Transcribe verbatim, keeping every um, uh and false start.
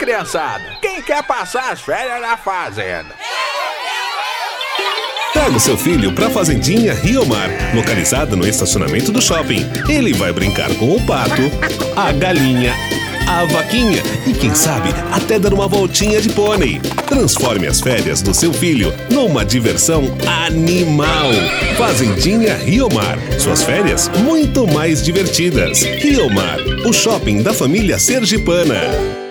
criançada? Quem quer passar as férias na fazenda? Traga o seu filho pra Fazendinha Rio Mar, localizada no estacionamento do shopping. Ele vai brincar com o pato, a galinha, a vaquinha e, quem sabe, até dar uma voltinha de pônei. Transforme as férias do seu filho numa diversão animal. Fazendinha Rio Mar. Suas férias muito mais divertidas. Rio Mar, o shopping da família sergipana.